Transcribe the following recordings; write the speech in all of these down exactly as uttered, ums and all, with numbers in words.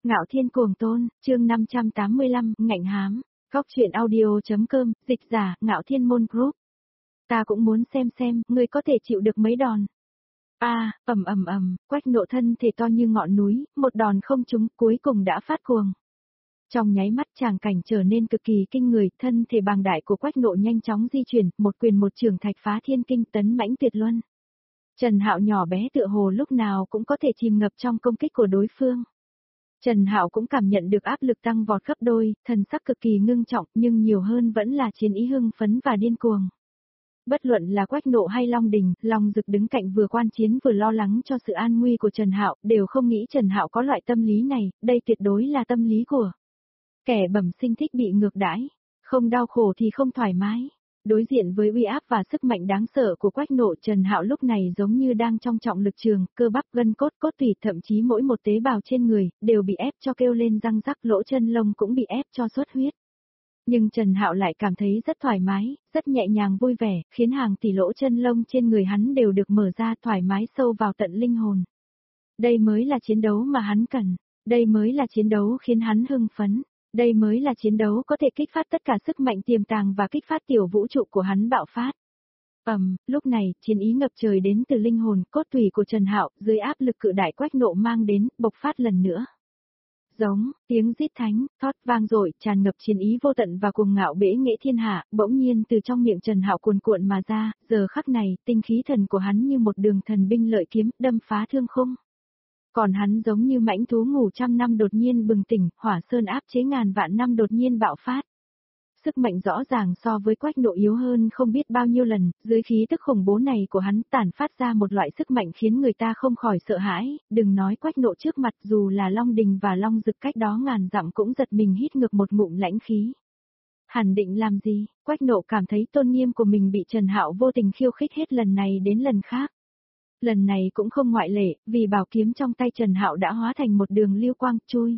Ngạo Thiên Cuồng Tôn, chương năm trăm tám mươi lăm, ngạnh hám, góc truyện audio.com, dịch giả, Ngạo Thiên Môn Group. Ta cũng muốn xem xem, ngươi có thể chịu được mấy đòn. A, ầm ầm ầm, Quách Nộ thân thể to như ngọn núi, một đòn không trúng, cuối cùng đã phát cuồng. Trong nháy mắt tràng cảnh trở nên cực kỳ kinh người, thân thể bàng đại của Quách Nộ nhanh chóng di chuyển, một quyền một chưởng thạch phá thiên kinh, tấn mãnh tuyệt luân. Trần Hạo nhỏ bé tựa hồ lúc nào cũng có thể chìm ngập trong công kích của đối phương. Trần Hạo cũng cảm nhận được áp lực tăng vọt gấp đôi, thần sắc cực kỳ ngưng trọng, nhưng nhiều hơn vẫn là chiến ý hưng phấn và điên cuồng. Bất luận là Quách Nộ hay Long Đình, Long Dực đứng cạnh vừa quan chiến vừa lo lắng cho sự an nguy của Trần Hạo, đều không nghĩ Trần Hạo có loại tâm lý này, đây tuyệt đối là tâm lý của kẻ bẩm sinh thích bị ngược đãi, không đau khổ thì không thoải mái. Đối diện với uy áp và sức mạnh đáng sợ của Quách Nộ, Trần Hạo lúc này giống như đang trong trọng lực trường, cơ bắp gân cốt cốt tủy, thậm chí mỗi một tế bào trên người đều bị ép cho kêu lên răng rắc, lỗ chân lông cũng bị ép cho xuất huyết. Nhưng Trần Hạo lại cảm thấy rất thoải mái, rất nhẹ nhàng vui vẻ, khiến hàng tỷ lỗ chân lông trên người hắn đều được mở ra, thoải mái sâu vào tận linh hồn. Đây mới là chiến đấu mà hắn cần, đây mới là chiến đấu khiến hắn hưng phấn. Đây mới là chiến đấu có thể kích phát tất cả sức mạnh tiềm tàng và kích phát tiểu vũ trụ của hắn bạo phát. Ầm, lúc này, chiến ý ngập trời đến từ linh hồn, cốt tủy của Trần Hạo, dưới áp lực cự đại Quách Nộ mang đến, bộc phát lần nữa. Giống, tiếng rít thánh, thót vang dội, tràn ngập chiến ý vô tận và cuồng ngạo bẽ nghệ thiên hạ, bỗng nhiên từ trong miệng Trần Hạo cuồn cuộn mà ra, giờ khắc này, tinh khí thần của hắn như một đường thần binh lợi kiếm, đâm phá thương khung. Còn hắn giống như mãnh thú ngủ trăm năm đột nhiên bừng tỉnh, hỏa sơn áp chế ngàn vạn năm đột nhiên bạo phát. Sức mạnh rõ ràng so với Quách Nộ yếu hơn không biết bao nhiêu lần, dưới khí tức khủng bố này của hắn tản phát ra một loại sức mạnh khiến người ta không khỏi sợ hãi, đừng nói Quách Nộ trước mặt, dù là Long Đình và Long Dực cách đó ngàn dặm cũng giật mình hít ngược một ngụm lãnh khí. Hẳn định làm gì? Quách Nộ cảm thấy tôn nghiêm của mình bị Trần Hạo vô tình khiêu khích hết lần này đến lần khác. Lần này cũng không ngoại lệ, vì bảo kiếm trong tay Trần Hạo đã hóa thành một đường lưu quang chui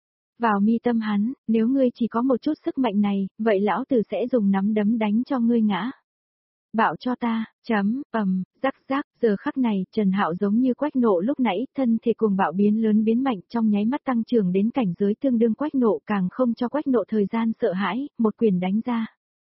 vào mi tâm hắn, nếu ngươi chỉ có một chút sức mạnh này, vậy lão tử sẽ dùng nắm đấm đánh cho ngươi ngã. Bạo cho ta, chấm, ầm, rắc rắc, giờ khắc này, Trần Hạo giống như Quách Nộ lúc nãy, thân thể cuồng bạo biến lớn biến mạnh trong nháy mắt tăng trưởng đến cảnh giới tương đương Quách Nộ, càng không cho Quách Nộ thời gian sợ hãi, một quyền đánh ra.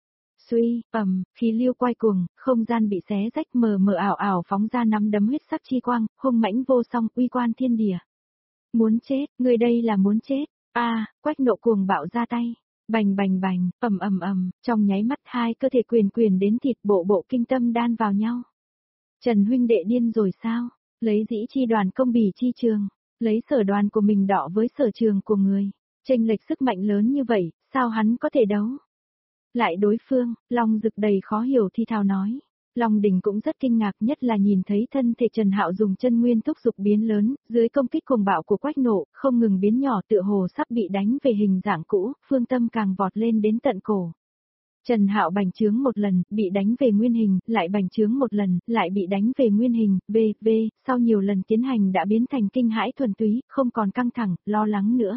Suy, ầm, khí lưu quay cuồng, không gian bị xé rách, mờ mờ ảo ảo phóng ra nắm đấm huyết sắc chi quang, hung mãnh vô song, uy quan thiên địa. Muốn chết, người đây là muốn chết. A, Quách Nộ cuồng bạo ra tay, bành bành bành, ầm ầm ầm, trong nháy mắt hai cơ thể quyền quyền đến thịt, bộ bộ kinh tâm đan vào nhau. Trần huynh đệ điên rồi sao? Lấy dĩ chi đoàn công bỉ chi trường, lấy sở đoàn của mình đọ với sở trường của người, chênh lệch sức mạnh lớn như vậy, sao hắn có thể đấu? Lại đối phương, Long Dực đầy khó hiểu thi thào nói. Long Đình cũng rất kinh ngạc, nhất là nhìn thấy thân thể Trần Hạo dùng chân nguyên thúc dục biến lớn, dưới công kích cuồng bạo của Quách Nộ, không ngừng biến nhỏ tựa hồ sắp bị đánh về hình dạng cũ, phương tâm càng vọt lên đến tận cổ. Trần Hạo bành trướng một lần, bị đánh về nguyên hình, lại bành trướng một lần, lại bị đánh về nguyên hình, v, v, sau nhiều lần tiến hành đã biến thành kinh hãi thuần túy, không còn căng thẳng, lo lắng nữa.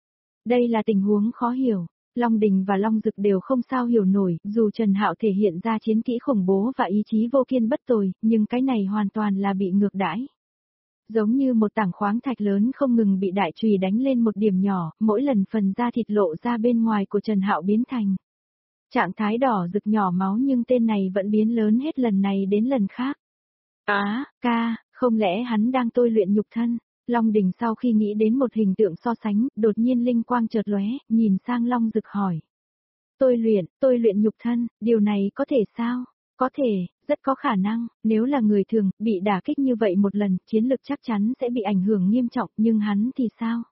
Đây là tình huống khó hiểu. Long Đình và Long Dực đều không sao hiểu nổi, dù Trần Hạo thể hiện ra chiến kỹ khủng bố và ý chí vô kiên bất tồi, nhưng cái này hoàn toàn là bị ngược đãi. Giống như một tảng khoáng thạch lớn không ngừng bị đại chùy đánh lên một điểm nhỏ, mỗi lần phần da thịt lộ ra bên ngoài của Trần Hạo biến thành trạng thái đỏ rực nhỏ máu, nhưng tên này vẫn biến lớn hết lần này đến lần khác. Á, à, ca, không lẽ hắn đang tôi luyện nhục thân? Long Đình sau khi nghĩ đến một hình tượng so sánh, đột nhiên linh quang chợt lóe, nhìn sang Long Dực hỏi. Tôi luyện, tôi luyện nhục thân, điều này có thể sao? Có thể, rất có khả năng, nếu là người thường, bị đả kích như vậy một lần, chiến lực chắc chắn sẽ bị ảnh hưởng nghiêm trọng, nhưng hắn thì sao?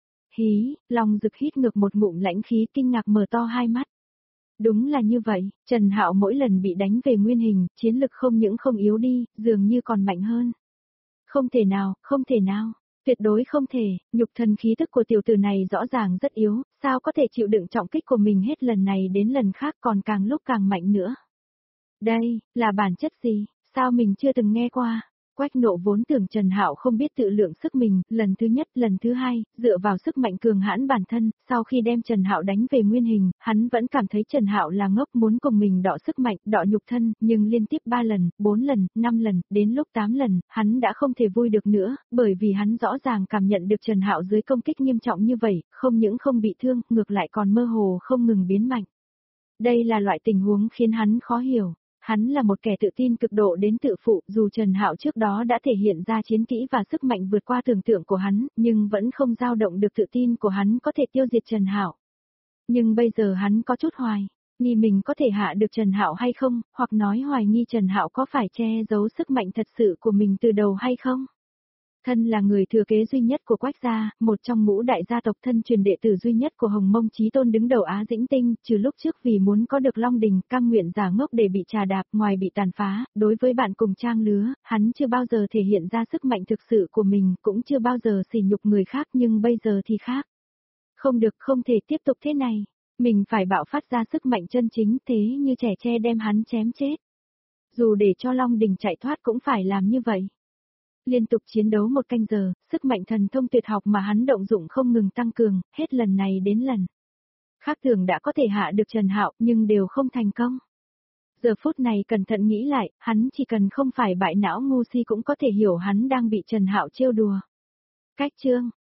Hí, Long Dực hít ngược một ngụm lãnh khí, kinh ngạc mở to hai mắt. Đúng là như vậy, Trần Hạo mỗi lần bị đánh về nguyên hình, chiến lực không những không yếu đi, dường như còn mạnh hơn. Không thể nào, không thể nào. Tuyệt đối không thể, nhục thân khí tức của tiểu tử này rõ ràng rất yếu, sao có thể chịu đựng trọng kích của mình hết lần này đến lần khác, còn càng lúc càng mạnh nữa. Đây, là bản chất gì, sao mình chưa từng nghe qua? Quách Nộ vốn tưởng Trần Hạo không biết tự lượng sức mình, lần thứ nhất, lần thứ hai, dựa vào sức mạnh cường hãn bản thân, sau khi đem Trần Hạo đánh về nguyên hình, hắn vẫn cảm thấy Trần Hạo là ngốc muốn cùng mình đọ sức mạnh, đọ nhục thân, nhưng liên tiếp ba lần, bốn lần, năm lần, đến lúc tám lần, hắn đã không thể vui được nữa, bởi vì hắn rõ ràng cảm nhận được Trần Hạo dưới công kích nghiêm trọng như vậy, không những không bị thương, ngược lại còn mơ hồ không ngừng biến mạnh. Đây là loại tình huống khiến hắn khó hiểu. Hắn là một kẻ tự tin cực độ đến tự phụ, dù Trần Hạo trước đó đã thể hiện ra chiến kỹ và sức mạnh vượt qua tưởng tượng của hắn, nhưng vẫn không dao động được tự tin của hắn có thể tiêu diệt Trần Hạo. Nhưng bây giờ hắn có chút hoài nghi mình có thể hạ được Trần Hạo hay không, hoặc nói hoài nghi Trần Hạo có phải che giấu sức mạnh thật sự của mình từ đầu hay không. Thân là người thừa kế duy nhất của Quách gia, một trong ngũ đại gia tộc thân truyền đệ tử duy nhất của Hồng Mông Chí Tôn đứng đầu Á Dĩnh Tinh, trừ lúc trước vì muốn có được Long Đình, cam nguyện giả ngốc để bị trà đạp, ngoài bị tàn phá, đối với bạn cùng trang lứa, hắn chưa bao giờ thể hiện ra sức mạnh thực sự của mình, cũng chưa bao giờ sỉ nhục người khác, nhưng bây giờ thì khác. Không được, không thể tiếp tục thế này. Mình phải bạo phát ra sức mạnh chân chính, thế như trẻ tre đem hắn chém chết. Dù để cho Long Đình chạy thoát cũng phải làm như vậy. Liên tục chiến đấu một canh giờ, sức mạnh thần thông tuyệt học mà hắn động dụng không ngừng tăng cường, hết lần này đến lần khác thường đã có thể hạ được Trần Hạo, nhưng đều không thành công. Giờ phút này cẩn thận nghĩ lại, hắn chỉ cần không phải bại não ngu si cũng có thể hiểu hắn đang bị Trần Hạo trêu đùa. Cách chương